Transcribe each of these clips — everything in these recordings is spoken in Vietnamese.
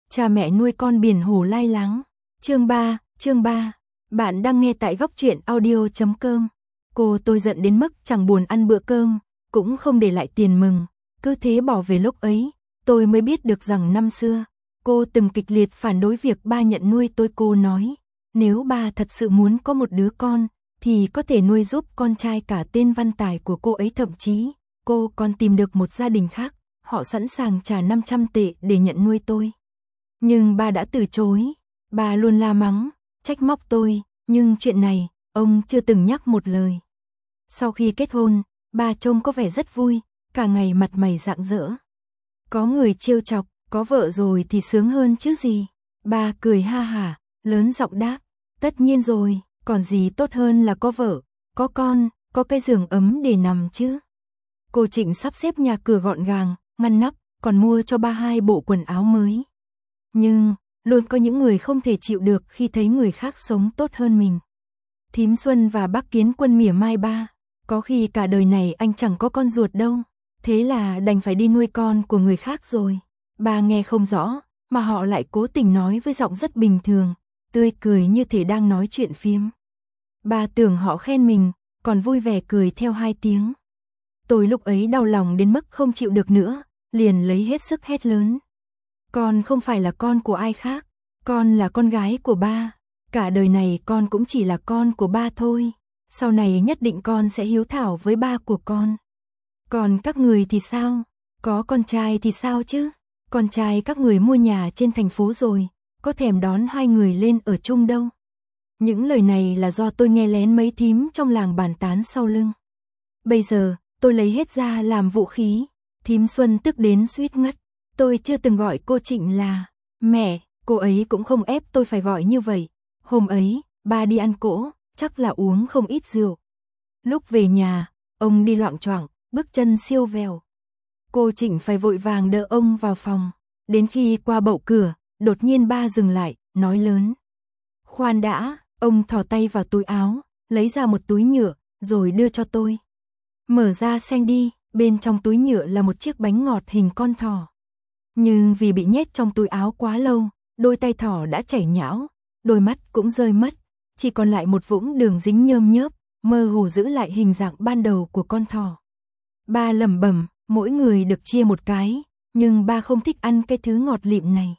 Cha mẹ nuôi con biển hồ lai láng. Chương 3. Bạn đang nghe tại góc truyện audio.com. Cô tôi giận đến mức chẳng buồn ăn bữa cơm, cũng không để lại tiền mừng, cứ thế bỏ về. Lúc ấy, tôi mới biết được rằng năm xưa, cô từng kịch liệt phản đối việc ba nhận nuôi tôi. Cô nói, nếu ba thật sự muốn có một đứa con, thì có thể nuôi giúp con trai cả tên Văn Tài của cô ấy. Thậm chí, cô còn tìm được một gia đình khác, họ sẵn sàng trả 500 tệ để nhận nuôi tôi. Nhưng ba đã từ chối, ba luôn la mắng, trách móc tôi, nhưng chuyện này, ông chưa từng nhắc một lời. Sau khi kết hôn, ba trông có vẻ rất vui, cả ngày mặt mày rạng rỡ. Có người trêu chọc, có vợ rồi thì sướng hơn chứ gì. Ba cười ha hả, lớn giọng đáp, tất nhiên rồi, còn gì tốt hơn là có vợ, có con, có cái giường ấm để nằm chứ. Cô Trịnh sắp xếp nhà cửa gọn gàng, ngăn nắp, còn mua cho ba 2 bộ quần áo mới. Nhưng, luôn có những người không thể chịu được khi thấy người khác sống tốt hơn mình. Thím Xuân và bác Kiến Quân mỉa mai ba, có khi cả đời này anh chẳng có con ruột đâu, thế là đành phải đi nuôi con của người khác rồi. Ba nghe không rõ, mà họ lại cố tình nói với giọng rất bình thường, tươi cười như thể đang nói chuyện phiếm. Ba tưởng họ khen mình, còn vui vẻ cười theo 2 tiếng. Tôi lúc ấy đau lòng đến mức không chịu được nữa, liền lấy hết sức hét lớn. Con không phải là con của ai khác, con là con gái của ba. Cả đời này con cũng chỉ là con của ba thôi. Sau này nhất định con sẽ hiếu thảo với ba của con. Còn các người thì sao? Có con trai thì sao chứ? Con trai các người mua nhà trên thành phố rồi, có thèm đón 2 người lên ở chung đâu. Những lời này là do tôi nghe lén mấy thím trong làng bàn tán sau lưng. Bây giờ, tôi lấy hết ra làm vũ khí. Thím Xuân tức đến suýt ngất. Tôi chưa từng gọi cô Trịnh là mẹ, cô ấy cũng không ép tôi phải gọi như vậy. Hôm ấy, ba đi ăn cỗ, chắc là uống không ít rượu. Lúc về nhà, ông đi loạng choạng, bước chân siêu vẹo. Cô Trịnh phải vội vàng đỡ ông vào phòng. Đến khi qua bậu cửa, đột nhiên ba dừng lại, nói lớn. Khoan đã, ông thò tay vào túi áo, lấy ra một túi nhựa, rồi đưa cho tôi. Mở ra xem đi, bên trong túi nhựa là một chiếc bánh ngọt hình con thỏ. Nhưng vì bị nhét trong túi áo quá lâu, đôi tay thỏ đã chảy nhão, đôi mắt cũng rơi mất, chỉ còn lại một vũng đường dính nhơm nhớp, mơ hồ giữ lại hình dạng ban đầu của con thỏ. Ba lẩm bẩm, mỗi người được chia một cái, nhưng ba không thích ăn cái thứ ngọt lịm này.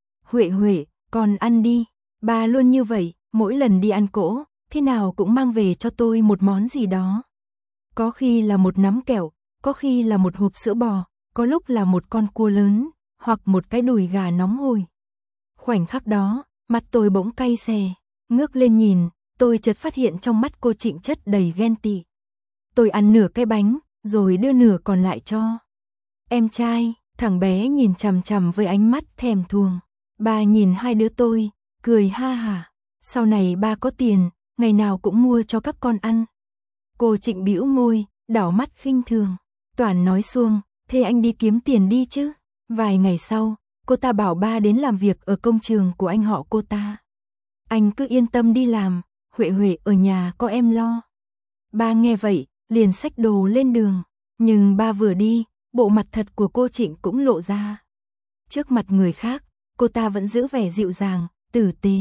Huệ, con ăn đi. Ba luôn như vậy, mỗi lần đi ăn cỗ, thế nào cũng mang về cho tôi một món gì đó. Có khi là một nắm kẹo, có khi là một hộp sữa bò, có lúc là một con cua lớn, hoặc một cái đùi gà nóng hổi. Khoảnh khắc đó, mặt tôi bỗng cay xè, ngước lên nhìn, tôi chợt phát hiện trong mắt cô Trịnh chất đầy ghen tị. Tôi ăn nửa cái bánh, rồi đưa nửa còn lại cho em trai. Thằng bé nhìn chằm chằm với ánh mắt thèm thuồng. Ba nhìn 2 đứa tôi, cười ha hả. Sau này ba có tiền, ngày nào cũng mua cho các con ăn. Cô Trịnh bĩu môi, đảo mắt khinh thường. Toàn nói suông, thế anh đi kiếm tiền đi chứ. Vài ngày sau, cô ta bảo ba đến làm việc ở công trường của anh họ cô ta. Anh cứ yên tâm đi làm, Huệ ở nhà có em lo. Ba nghe vậy, liền xách đồ lên đường. Nhưng ba vừa đi, bộ mặt thật của cô Trịnh cũng lộ ra. Trước mặt người khác, cô ta vẫn giữ vẻ dịu dàng, tử tế.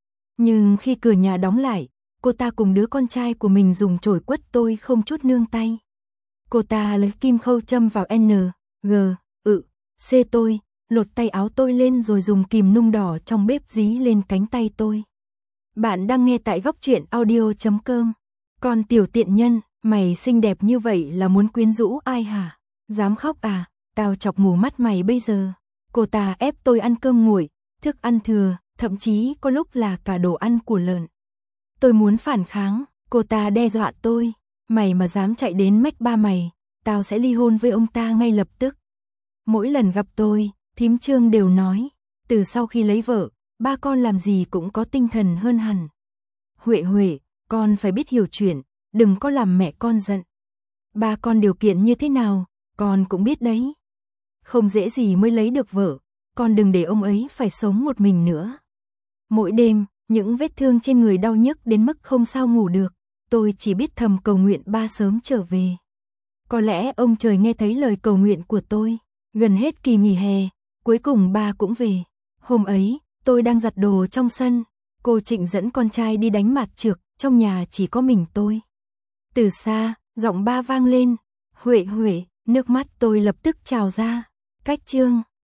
Nhưng khi cửa nhà đóng lại, cô ta cùng đứa con trai của mình dùng chổi quất tôi không chút nương tay. Cô ta lấy kim khâu châm vào N, G, C tôi, lột tay áo tôi lên rồi dùng kìm nung đỏ trong bếp dí lên cánh tay tôi. Bạn đang nghe tại góc truyện audio.com. Con tiểu tiện nhân, mày xinh đẹp như vậy là muốn quyến rũ ai hả? Dám khóc à? Tao chọc mù mắt mày bây giờ. Cô ta ép tôi ăn cơm nguội, thức ăn thừa, thậm chí có lúc là cả đồ ăn của lợn. Tôi muốn phản kháng, cô ta đe dọa tôi. Mày mà dám chạy đến mách ba mày, tao sẽ ly hôn với ông ta ngay lập tức. Mỗi lần gặp tôi, thím Trương đều nói, từ sau khi lấy vợ, ba con làm gì cũng có tinh thần hơn hẳn. Huệ, con phải biết hiểu chuyện, đừng có làm mẹ con giận. Ba con điều kiện như thế nào, con cũng biết đấy. Không dễ gì mới lấy được vợ, con đừng để ông ấy phải sống một mình nữa. Mỗi đêm, những vết thương trên người đau nhức đến mức không sao ngủ được, tôi chỉ biết thầm cầu nguyện ba sớm trở về. Có lẽ ông trời nghe thấy lời cầu nguyện của tôi, gần hết kỳ nghỉ hè, cuối cùng ba cũng về. Hôm ấy, tôi đang giặt đồ trong sân, cô Trịnh dẫn con trai đi đánh mạt chược, trong nhà chỉ có mình tôi. Từ xa, giọng ba vang lên, Huệ Huệ, nước mắt tôi lập tức trào ra. Cách chương